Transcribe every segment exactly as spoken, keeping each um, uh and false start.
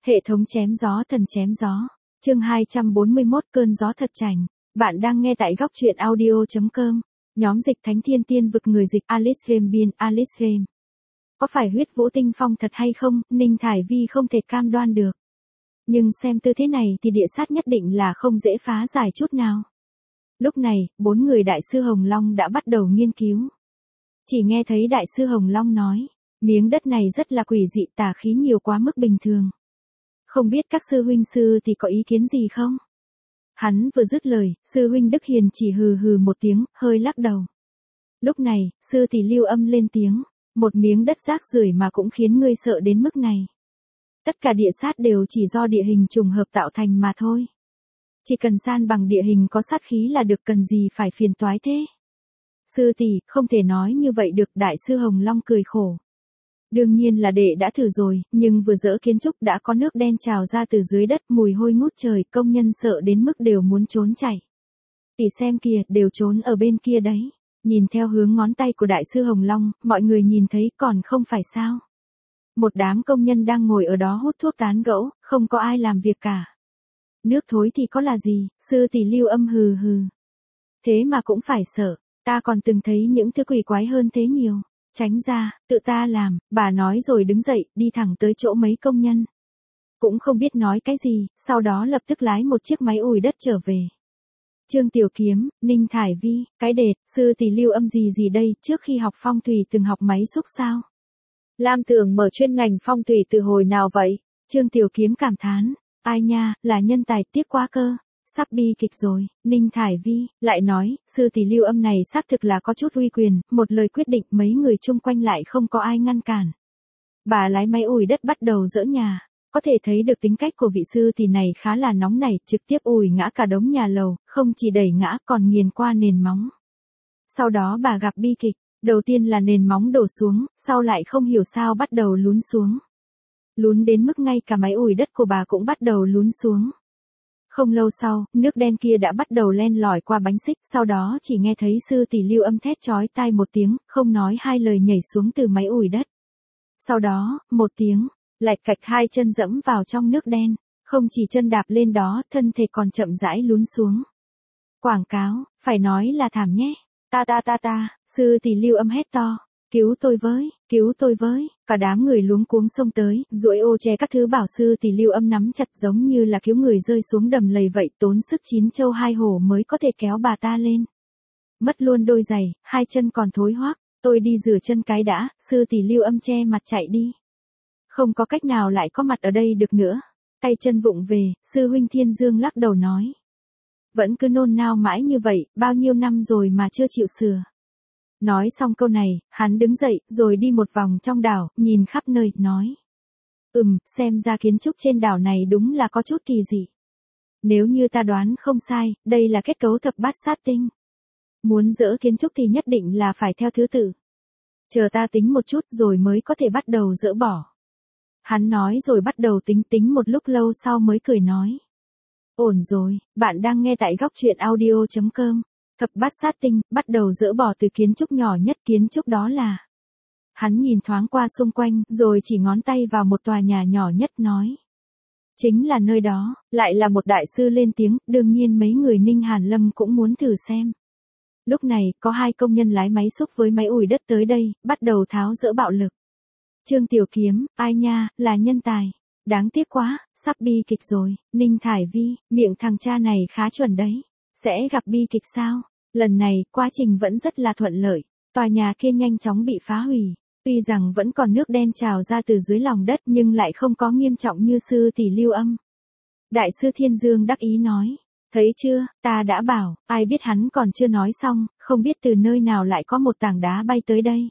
Hệ thống chém gió thần chém gió. Chương hai trăm bốn mươi mốt cơn gió thật chảnh. Bạn đang nghe tại góc truyện audio chấm com. Nhóm dịch thánh thiên tiên vực người dịch Alice Rem biên Alice Rem. Có phải huyết vũ tinh phong thật hay không, Ninh Thải Vi không thể cam đoan được. Nhưng xem tư thế này thì địa sát nhất định là không dễ phá giải chút nào. Lúc này, bốn người Đại sư Hồng Long đã bắt đầu nghiên cứu. Chỉ nghe thấy Đại sư Hồng Long nói, miếng đất này rất là quỷ dị, tà khí nhiều quá mức bình thường. Không biết các sư huynh sư thì có ý kiến gì không? Hắn vừa dứt lời, sư huynh Đức Hiền chỉ hừ hừ một tiếng, hơi lắc đầu. Lúc này, sư tỷ Lưu Âm lên tiếng, một miếng đất rác rưởi mà cũng khiến ngươi sợ đến mức này. Tất cả địa sát đều chỉ do địa hình trùng hợp tạo thành mà thôi. Chỉ cần san bằng địa hình có sát khí là được, cần gì phải phiền toái thế. Sư tỷ, không thể nói như vậy được. Đại sư Hồng Long cười khổ. Đương nhiên là đệ đã thử rồi, nhưng vừa dỡ kiến trúc đã có nước đen trào ra từ dưới đất, mùi hôi ngút trời, công nhân sợ đến mức đều muốn trốn chạy. Tỷ xem kìa, đều trốn ở bên kia đấy. Nhìn theo hướng ngón tay của Đại sư Hồng Long, mọi người nhìn thấy còn không phải sao. Một đám công nhân đang ngồi ở đó hút thuốc tán gẫu, không có ai làm việc cả. Nước thối thì có là gì, sư tỷ Lưu Âm hừ hừ. Thế mà cũng phải sợ, ta còn từng thấy những thứ quỷ quái hơn thế nhiều. Tránh ra, tự ta làm, bà nói rồi đứng dậy, đi thẳng tới chỗ mấy công nhân. Cũng không biết nói cái gì, sau đó lập tức lái một chiếc máy ủi đất trở về. Trương Tiểu Kiếm, Ninh Thải Vi, cái đệt, sư tỷ Lưu Âm gì gì đây, trước khi học phong thủy từng học máy xúc sao? Lam Tường mở chuyên ngành phong thủy từ hồi nào vậy? Trương Tiểu Kiếm cảm thán, ai nha, là nhân tài tiếc quá cơ. Sắp bi kịch rồi. Ninh Thải Vi lại nói, sư tỷ Lưu Âm này xác thực là có chút uy quyền, một lời quyết định mấy người chung quanh lại không có ai ngăn cản. Bà lái máy ủi đất bắt đầu dỡ nhà, có thể thấy được tính cách của vị sư tỷ này khá là nóng nảy, trực tiếp ủi ngã cả đống nhà lầu, không chỉ đẩy ngã còn nghiền qua nền móng. Sau đó bà gặp bi kịch, đầu tiên là nền móng đổ xuống, sau lại không hiểu sao bắt đầu lún xuống. Lún đến mức ngay cả máy ủi đất của bà cũng bắt đầu lún xuống. Không lâu sau, nước đen kia đã bắt đầu len lỏi qua bánh xích, sau đó chỉ nghe thấy sư tỷ Lưu Âm thét chói tai một tiếng, không nói hai lời nhảy xuống từ máy ủi đất. Sau đó, một tiếng, lạch cạch hai chân dẫm vào trong nước đen, không chỉ chân đạp lên đó, thân thể còn chậm rãi lún xuống. Quảng cáo, phải nói là thảm nhé. Ta ta ta ta, sư tỷ Lưu Âm hét to. Cứu tôi với, cứu tôi với, cả đám người luống cuống xông tới, duỗi ô che các thứ bảo sư tỷ Lưu Âm nắm chặt giống như là cứu người rơi xuống đầm lầy vậy, tốn sức chín châu hai hổ mới có thể kéo bà ta lên. Mất luôn đôi giày, hai chân còn thối hoác, tôi đi rửa chân cái đã, sư tỷ Lưu Âm che mặt chạy đi. Không có cách nào lại có mặt ở đây được nữa. Tay chân vụng về, sư huynh Thiên Dương lắc đầu nói. Vẫn cứ nôn nao mãi như vậy, bao nhiêu năm rồi mà chưa chịu sửa. Nói xong câu này, hắn đứng dậy, rồi đi một vòng trong đảo, nhìn khắp nơi, nói. Ừm, xem ra kiến trúc trên đảo này đúng là có chút kỳ dị. Nếu như ta đoán không sai, đây là kết cấu thập bát sát tinh. Muốn dỡ kiến trúc thì nhất định là phải theo thứ tự. Chờ ta tính một chút rồi mới có thể bắt đầu dỡ bỏ. Hắn nói rồi bắt đầu tính tính một lúc lâu sau mới cười nói. Ổn rồi, bạn đang nghe tại góc truyện audio chấm com. Thập bát sát tinh, bắt đầu dỡ bỏ từ kiến trúc nhỏ nhất, kiến trúc đó là. Hắn nhìn thoáng qua xung quanh, rồi chỉ ngón tay vào một tòa nhà nhỏ nhất nói. Chính là nơi đó, lại là một đại sư lên tiếng, đương nhiên mấy người Ninh Hàn Lâm cũng muốn thử xem. Lúc này, có hai công nhân lái máy xúc với máy ủi đất tới đây, bắt đầu tháo dỡ bạo lực. Trương Tiểu Kiếm, ai nha, là nhân tài. Đáng tiếc quá, sắp bi kịch rồi. Ninh Thải Vi, miệng thằng cha này khá chuẩn đấy. Sẽ gặp bi kịch sao? Lần này, quá trình vẫn rất là thuận lợi. Tòa nhà kia nhanh chóng bị phá hủy. Tuy rằng vẫn còn nước đen trào ra từ dưới lòng đất nhưng lại không có nghiêm trọng như sư tỷ Lưu Âm. Đại sư Thiên Dương đắc ý nói. Thấy chưa, ta đã bảo, ai biết hắn còn chưa nói xong, không biết từ nơi nào lại có một tảng đá bay tới đây.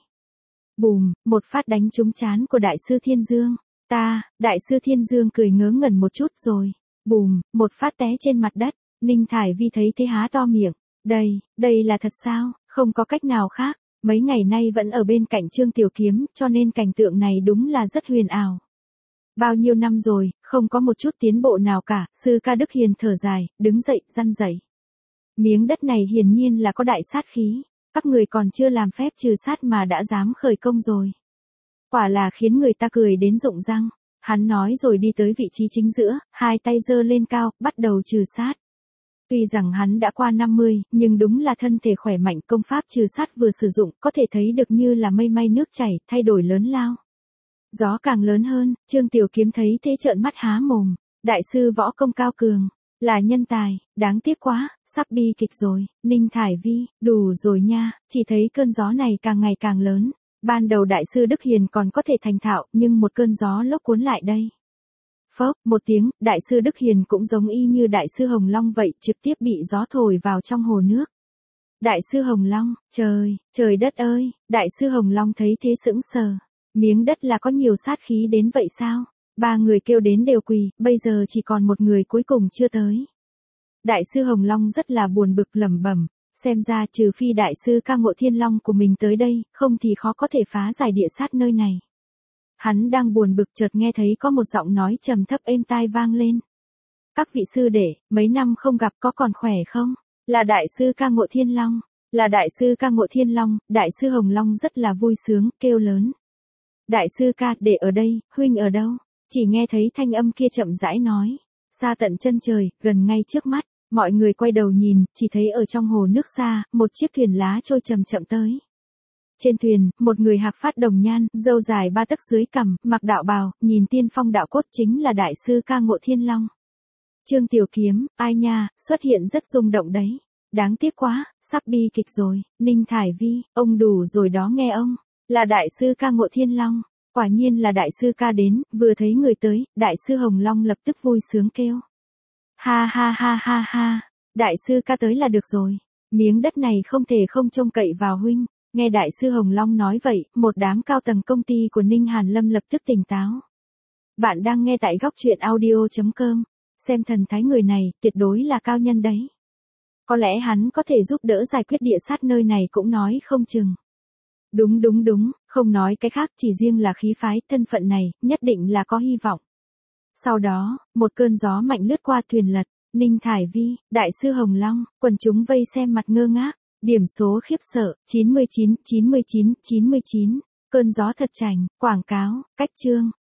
Bùm, một phát đánh trúng trán của Đại sư Thiên Dương. Ta, Đại sư Thiên Dương cười ngớ ngẩn một chút rồi. Bùm, một phát té trên mặt đất. Ninh Thải Vi thấy thế há to miệng. Đây, đây là thật sao, không có cách nào khác. Mấy ngày nay vẫn ở bên cạnh Trương Tiểu Kiếm, cho nên cảnh tượng này đúng là rất huyền ảo. Bao nhiêu năm rồi, không có một chút tiến bộ nào cả, sư ca Đức Hiền thở dài, đứng dậy, răn dậy. Miếng đất này hiển nhiên là có đại sát khí, các người còn chưa làm phép trừ sát mà đã dám khởi công rồi. Quả là khiến người ta cười đến rụng răng. Hắn nói rồi đi tới vị trí chính giữa, hai tay giơ lên cao, bắt đầu trừ sát. Tuy rằng hắn đã qua năm mươi, nhưng đúng là thân thể khỏe mạnh, công pháp trừ sát vừa sử dụng, có thể thấy được như là mây may nước chảy, thay đổi lớn lao. Gió càng lớn hơn, Trương Tiểu Kiếm thấy thế trợn mắt há mồm. Đại sư võ công cao cường, là nhân tài, đáng tiếc quá, sắp bi kịch rồi. Ninh Thải Vi, đủ rồi nha, chỉ thấy cơn gió này càng ngày càng lớn. Ban đầu đại sư Đức Hiền còn có thể thành thạo, nhưng một cơn gió lốc cuốn lại đây. Phốc, một tiếng, đại sư Đức Hiền cũng giống y như đại sư Hồng Long vậy, trực tiếp bị gió thổi vào trong hồ nước. Đại sư Hồng Long, trời, trời đất ơi, đại sư Hồng Long thấy thế sững sờ. Miếng đất là có nhiều sát khí đến vậy sao? Ba người kêu đến đều quỳ, bây giờ chỉ còn một người cuối cùng chưa tới. Đại sư Hồng Long rất là buồn bực lẩm bẩm, xem ra trừ phi đại sư Ca Ngộ Thiên Long của mình tới đây, không thì khó có thể phá giải địa sát nơi này. Hắn đang buồn bực chợt nghe thấy có một giọng nói trầm thấp êm tai vang lên. Các vị sư đệ, mấy năm không gặp có còn khỏe không? Là đại sư Ca Ngộ Thiên Long, là đại sư Ca Ngộ Thiên Long, đại sư Hồng Long rất là vui sướng, kêu lớn. Đại sư ca, đệ ở đây, huynh ở đâu? Chỉ nghe thấy thanh âm kia chậm rãi nói. Xa tận chân trời, gần ngay trước mắt, mọi người quay đầu nhìn, chỉ thấy ở trong hồ nước xa, một chiếc thuyền lá trôi chậm chậm tới. Trên thuyền, một người hạc phát đồng nhan, râu dài ba tấc dưới cằm, mặc đạo bào, nhìn tiên phong đạo cốt chính là đại sư Ca Ngộ Thiên Long. Trương Tiểu Kiếm, ai nha, xuất hiện rất rung động đấy. Đáng tiếc quá, sắp bi kịch rồi. Ninh Thải Vi, ông đủ rồi đó nghe ông. Là đại sư Ca Ngộ Thiên Long. Quả nhiên là đại sư ca đến, vừa thấy người tới, đại sư Hồng Long lập tức vui sướng kêu. Ha ha ha ha ha, đại sư ca tới là được rồi. Miếng đất này không thể không trông cậy vào huynh. Nghe đại sư Hồng Long nói vậy, một đám cao tầng công ty của Ninh Hàn Lâm lập tức tỉnh táo. Bạn đang nghe tại góc truyện audio chấm com. Xem thần thái người này, tuyệt đối là cao nhân đấy. Có lẽ hắn có thể giúp đỡ giải quyết địa sát nơi này cũng nói không chừng. Đúng đúng đúng, không nói cái khác, chỉ riêng là khí phái, thân phận này, nhất định là có hy vọng. Sau đó, một cơn gió mạnh lướt qua thuyền lật, Ninh Thải Vi, đại sư Hồng Long, quần chúng vây xem mặt ngơ ngác, điểm số khiếp sợ, chín mươi chín, chín mươi chín, chín mươi chín, cơn gió thật chảnh, quảng cáo, cách chương.